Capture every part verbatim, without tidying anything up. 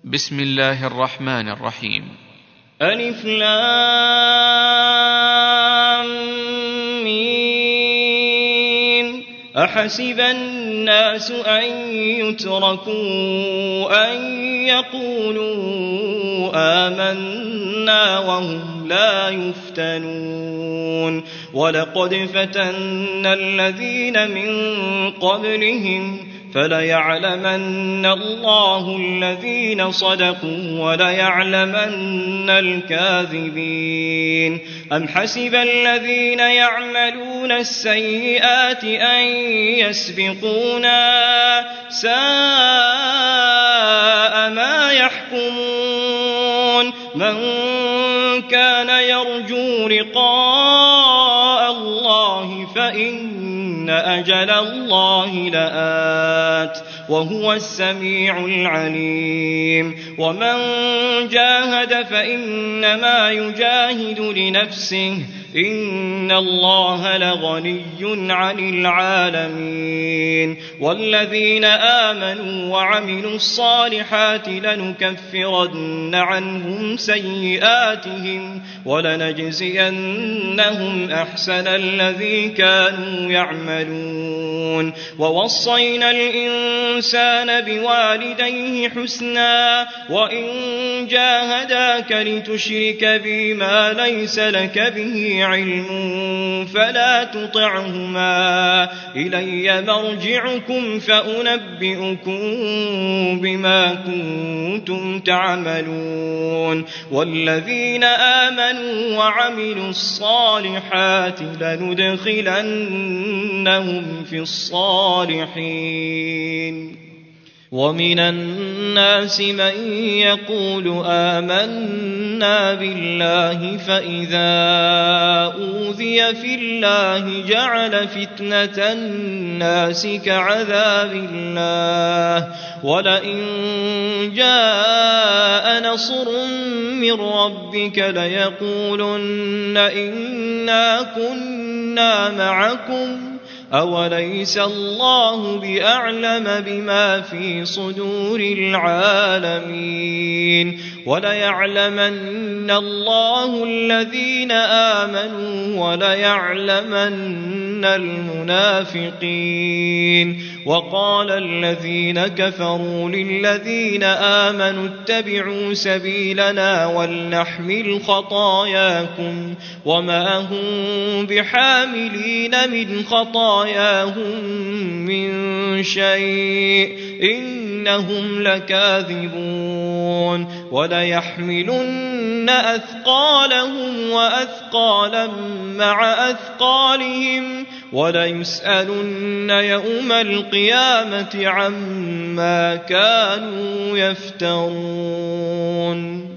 بسم الله الرحمن الرحيم. ألف لام ميم. أحسب الناس أن يتركوا أن يقولوا آمنا وهم لا يفتنون ولقد فتنا الذين من قبلهم فليعلمن الله الذين صدقوا وليعلمن الكاذبين. أم حسب الذين يعملون السيئات أن يسبقونا ساء ما يحكمون. من كان يرجو لقاء الله فإن أجل الله لآت وهو السميع العليم. ومن جاهد فإنما يجاهد لنفسه إن الله لغني عن العالمين. والذين آمنوا وعملوا الصالحات لنكفرن عنهم سيئاتهم ولنجزينهم أحسن الذي كانوا يعملون. ووصينا الإنسان بوالديه حسنا وإن جاهداك لتشرك بي ما ليس لك به علم فلا تطعهما إلي مرجعكم فأنبئكم بما كنتم تعملون. والذين آمنوا وعملوا الصالحات لندخلنهم في الصالحين. ومن الناس من يقول آمنا بالله فإذا أوذي في الله جعل فتنة الناس كعذاب الله ولئن جاء نصر من ربك ليقولن إنا كنا معكم أوليس الله بأعلم بما في صدور العالمين. وليعلمن الله الذين آمنوا وليعلمن المنافقين. وقال الذين كفروا للذين آمنوا اتبعوا سبيلنا ولنحمل خطاياكم وما هم بحاملين من خطاياهم من شيء إنهم لكاذبون. وليحملن أثقالهم وأثقالا مع أثقالهم وليسألن يوم القيامة عما كانوا يفترون.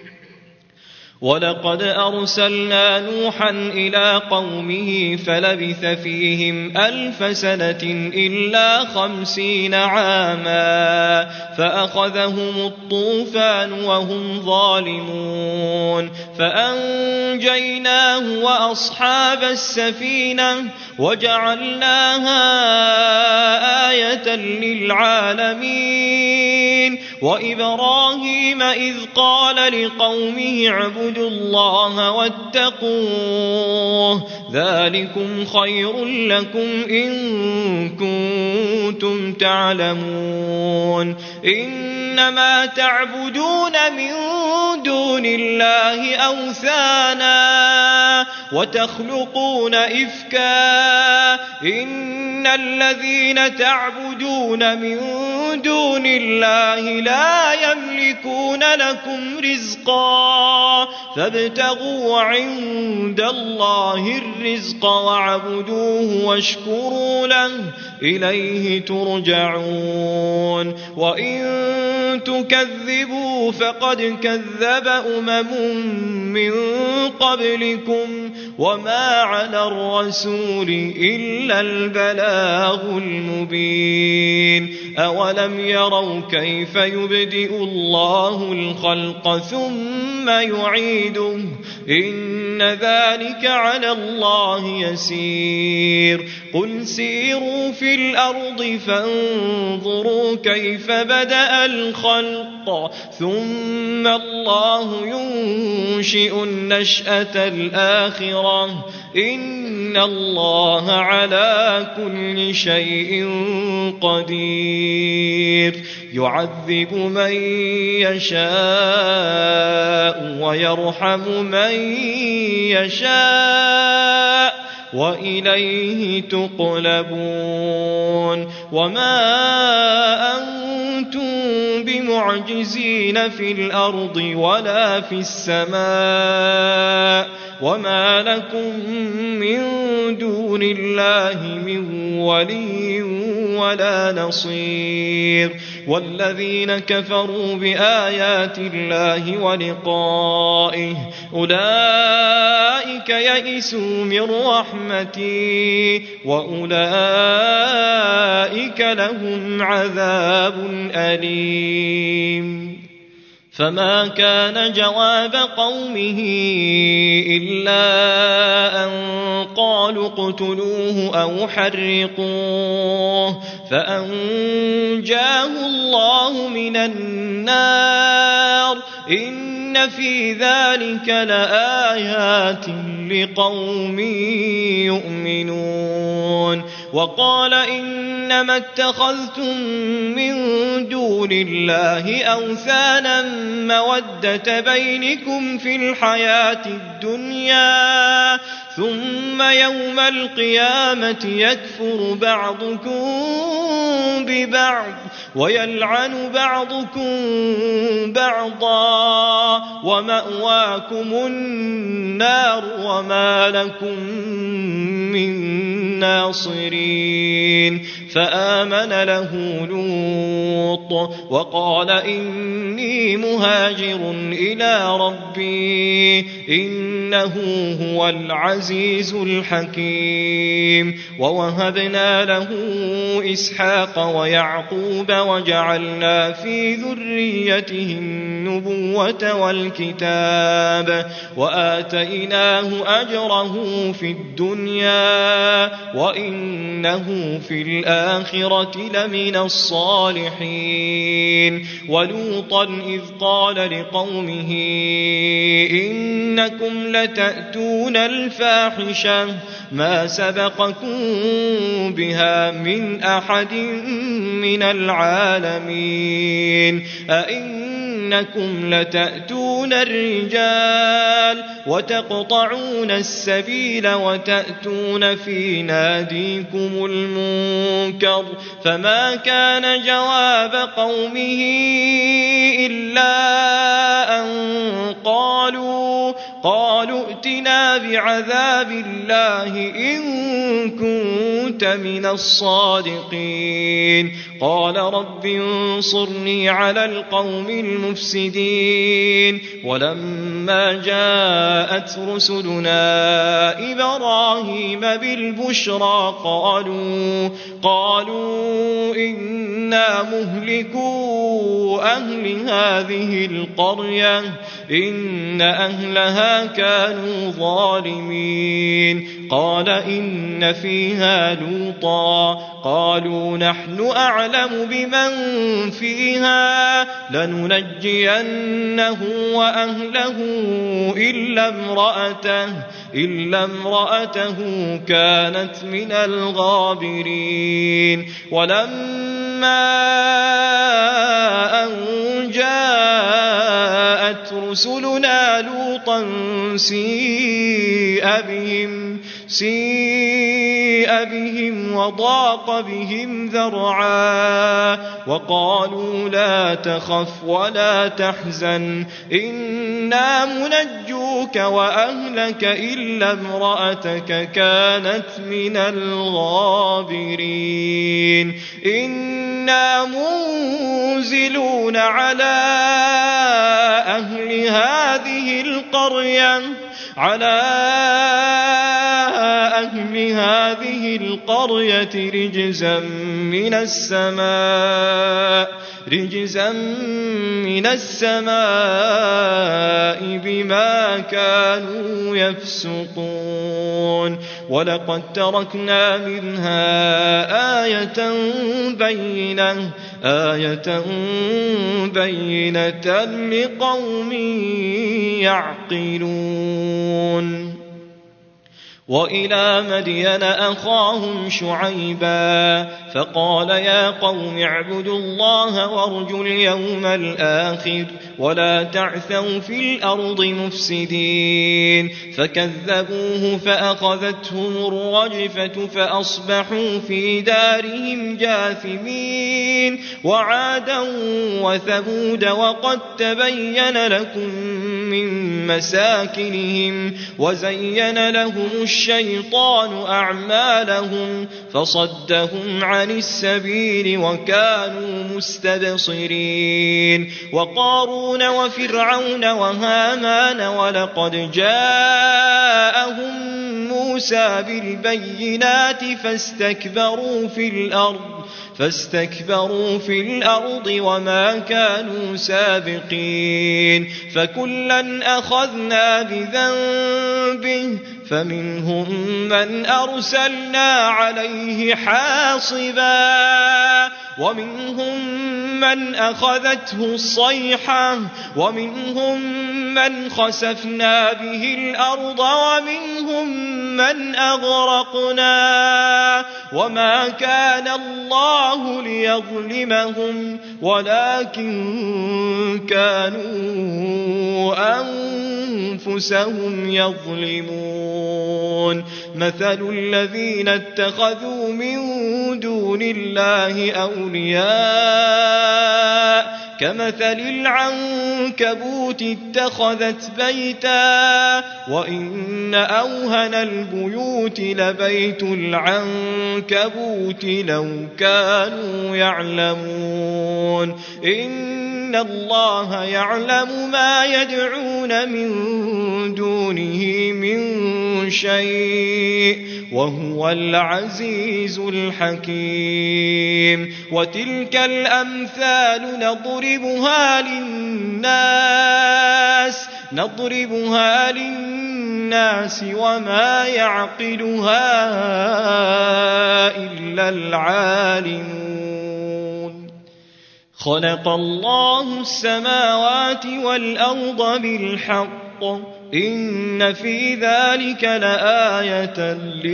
ولقد أرسلنا نوحا إلى قومه فلبث فيهم ألف سنة إلا خمسين عاما فأخذهم الطوفان وهم ظالمون فأنجيناه وأصحاب السفينة وجعلناها آية للعالمين. وإبراهيم إذ قال لقومه اعبدوا الله واتقوه ذلكم خير لكم إن كنتم تعلمون. إنما تعبدون من دون الله أوثانا وتخلقون إفكا إن الذين تعبدون من دون الله لا يملكون لكم رزقا فابتغوا عند الله الرزق واعبدوه واشكروا له إليه ترجعون. وإن تكذبوا فقد كذب أمم من قبلكم وما على الرسول إلا البلاغ المبين. أولم يروا كيف يبدئ الله الخلق ثم يعيده إن ذلك على الله يسير. قل سيروا في في الأرض فانظروا كيف بدأ الخلق ثم الله ينشئ النشأة الآخرة إن الله على كل شيء قدير يعذب من يشاء ويرحم من يشاء وإليه تقلبون وما أنتم بمعجزين في الأرض ولا في السماء وما لكم من دون الله من ولي ولا نصير والذين كفروا بآيات الله ولقائه أولئك يئسوا من رحمتي وأولئك لهم عذاب أليم فما كان جواب قومه إلا أن قالوا اقتلوه أو حرقوه فأنجاه الله من النار إن في ذلك لآيات لقوم يؤمنون وقال إنما اتخذتم من دون الله أوثانا مودة بينكم في الحياة الدنيا ثم يوم القيامة يكفر بعضكم ببعض ويلعن بعضكم بعضا ومأواكم النار وما لكم من ناصرين فآمن له لوط وقال إني مهاجر إلى ربي إنه هو العزيز الحكيم ووهبنا له إسحاق ويعقوب وجعلنا في ذريته النبوة والكتاب وآتيناه أجره في الدنيا وإنه في الآخرة لمن الصالحين ولوطا إذ قال لقومه إنكم لتأتون الفاحشة ما سبقكم بها من أحد من العالمين أئنكم لتأتون الرجال وتقطعون السبيل وتأتون في ناديكم المنكر فما كان جواب قومه إلا أن قالوا قالوا ائتنا بعذاب الله إن كنت من الصادقين قال رب انصرني على القوم المفسدين ولما جاءت رسلنا إبراهيم بالبشرى قالوا قالوا إنا مهلكو أهل هذه القرية إن أهلها كانوا ظالمين قال إن فيها لوطا قالوا نحن أعلم بمن فيها لننجينه وأهله إلا امرأته إلا امرأته كانت من الغابرين ولما أن جاءت رسلنا لوطا سيء بهم سيء بهم وضاق بهم ذرعا وقالوا لا تخف ولا تحزن إنا منجوك وأهلك إلا امرأتك كانت من الغابرين إنا منزلون على أهل هذه القرية على أهل هذه القرية رجزا من السماء رجزا من السماء بما كانوا يفسقون ولقد تركنا منها آية بينة آية بينة لقوم يعقلون وإلى مدين أخاهم شعيبا فقال يا قوم اعبدوا الله وارجوا اليوم الآخر ولا تعثوا في الأرض مفسدين فكذبوه فأخذتهم الرجفة فأصبحوا في دارهم جاثمين وعادا وثمود وقد تبين لكم من مساكنهم وزين لهم الشيطان أعمالهم فصدهم عن السبيل وكانوا مستبصرين وقارون وفرعون وهامان ولقد جاءهم موسى بالبينات فاستكبروا في الأرض فاستكبروا في الأرض وما كانوا سابقين فكلا أخذنا بذنبه فمنهم من أرسلنا عليه حاصبا ومنهم من أخذته الصيحة ومنهم من خسفنا به الأرض ومنهم من أغرقنا وما كان الله ليظلمهم ولكن كانوا أنفسهم يظلمون مثل الذين اتخذوا من دون الله أولياء كمثل العنكبوت اتخذت بيتا وإن أوهن البيوت لبيت العنكبوت لو كانوا يعلمون إن الله يعلم ما يدعون من دونه من شيء وهو العزيز الحكيم وتلك الأمثال نضربها للناس نضربها للناس وما يعقلها إلا العالمون خلق الله السماوات والأرض بالحق إن في ذلك لآية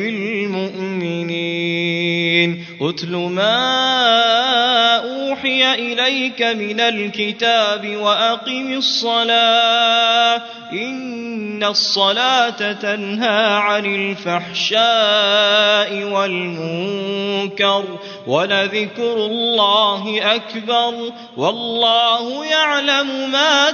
للمؤمنين أتل ما أوحي إليك من الكتاب وأقم الصلاة إن الصلاة تنهى عن الفحشاء والمنكر ولذكر الله أكبر والله يعلم ما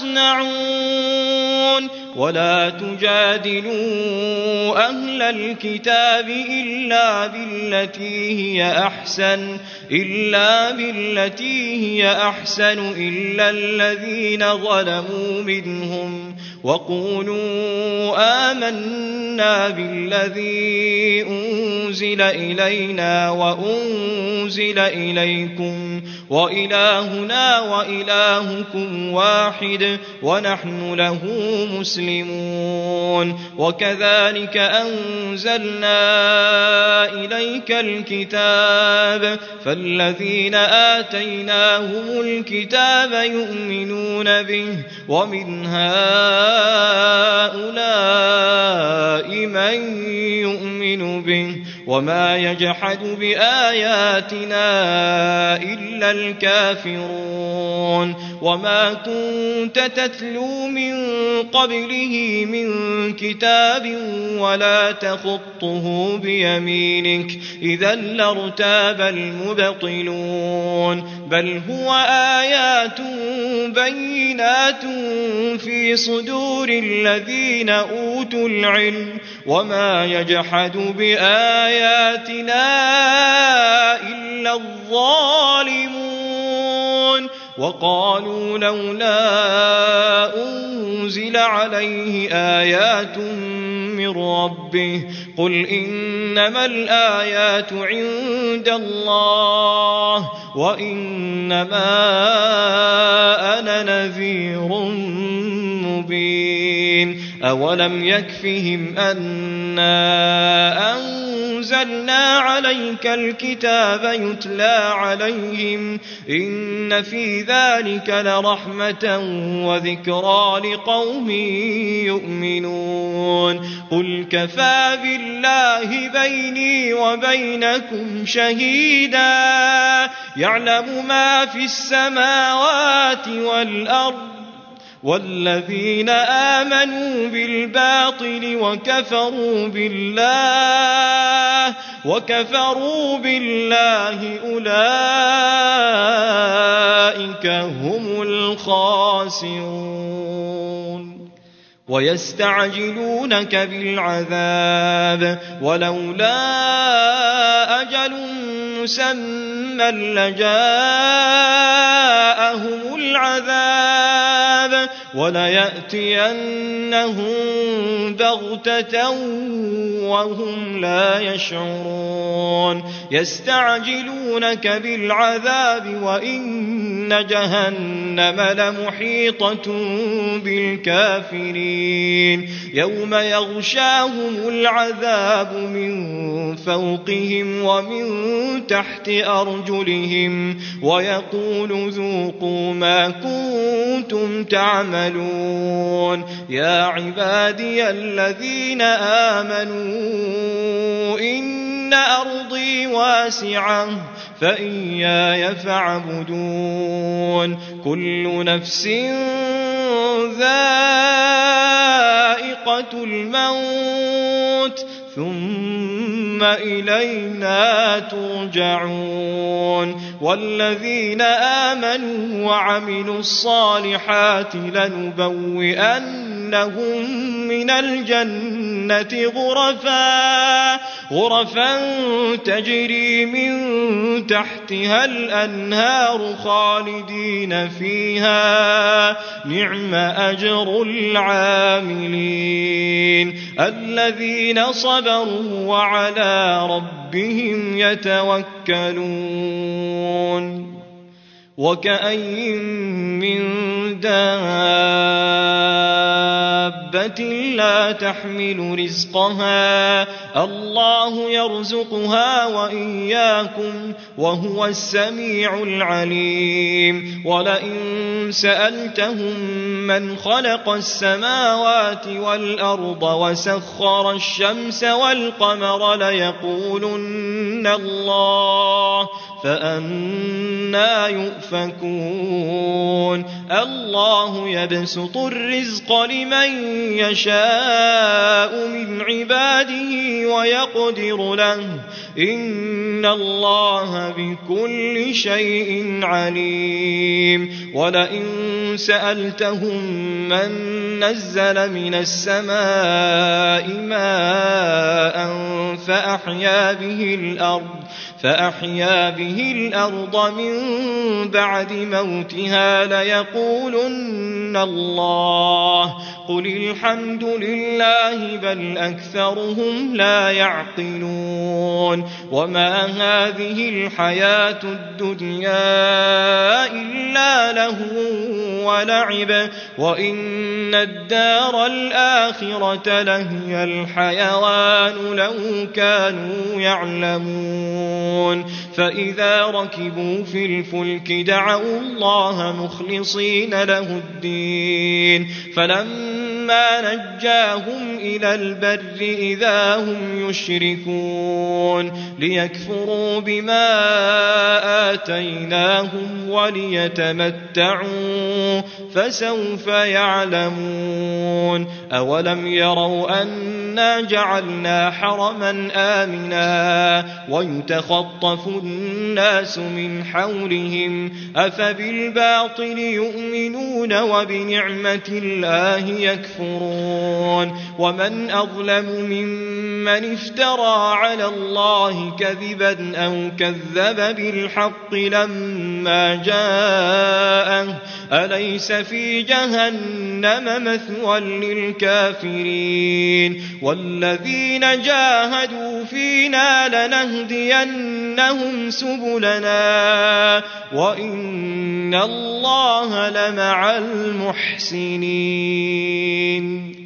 تصنعون ولا تجادلوا أهل الكتاب إلا بالتي هي أحسن إلا بالتي هي أحسن إلا الذين ظلموا منهم وقولوا آمنا بالذي أنزل إلينا وأنزل إليكم وإلهنا وإلهكم واحد ونحن له مسلمون وكذلك أنزلنا إليك الكتاب فالذين آتيناهم الكتاب يؤمنون به ومن هؤلاء من يؤمن به وما يجحد بآياتنا إلا الكافرون وما كنت تتلو من قبله من كتاب ولا تخطه بيمينك إذا لارتاب المبطلون بل هو آيات بينات في صدور الذين أوتوا العلم وما يجحد بآياتنا إلا الظالمون وقالوا لولا أنزل عليه آيات من من ربه قل إنما الآيات عند الله وإنما أنا نذير مبين أولم يكفهم أنا أنزلنا عليك الكتاب يتلى عليهم إن في ذلك لرحمة وذكرى لقوم يؤمنون قل كفى بالله بيني وبينكم شهيدا يعلم ما في السماوات والأرض والذين آمنوا بالباطل وكفروا بالله وكفروا بالله أولئك هم الخاسرون ويستعجلونك بالعذاب ولولا أجل مسمى لجاءهم العذاب وليأتينهم بغتة وهم لا يشعرون يستعجلونك بالعذاب وإن جهنم لمحيطة بالكافرين يوم يغشاهم العذاب من فوقهم ومن تحت أرجلهم ويقول ذوقوا ما كنتم تعملون يا عبادي الذين آمنوا إن أرضي واسعة فإياي فاعبدون كل نفس ذائقة الموت ثم إلينا ترجعون والذين آمنوا وعملوا الصالحات لنبوئنهم من الجنة غرفا غرفا تجري من تحتها الأنهار خالدين فيها نعم أجر العاملين الذين صبروا وعلى ربهم يتوكلون وكأين من دابة لا تحمل رزقها الله يرزقها وإياكم وهو السميع العليم ولئن سألتهم من خلق السماوات والأرض وسخر الشمس والقمر ليقولن الله فأنى يؤفكون الله يبسط الرزق لمن يشاء من عباده ويقدر له إن الله بكل شيء عليم ولئن سألتهم من نزل من السماء ماء فأحيا به الأرض فأحيا به الأرض من بعد موتها ليقولن الله قل الحمد لله بل أكثرهم لا يعقلون وما هذه الحياة الدنيا إلا لهو ولعب وإن الدار الآخرة لهي الحيوان لو كانوا يعلمون فإذا ركبوا في الفلك دعوا الله مخلصين له الدين فلما نجاهم إلى البر إذا هم يشركون ليكفروا بما آتيناهم وليتمتعوا فسوف يعلمون أولم يروا أنا جعلنا حرما آمنا ويتخطف الناس من حولهم أفبالباطل يؤمنون وبنعمة الله يكفرون ومن أظلم ممن من افترى على الله كذبا أو كذب بالحق لما جاءه أليس في جهنم مثوى للكافرين والذين جاهدوا فينا لنهدينهم سبلنا وإن الله لمع المحسنين.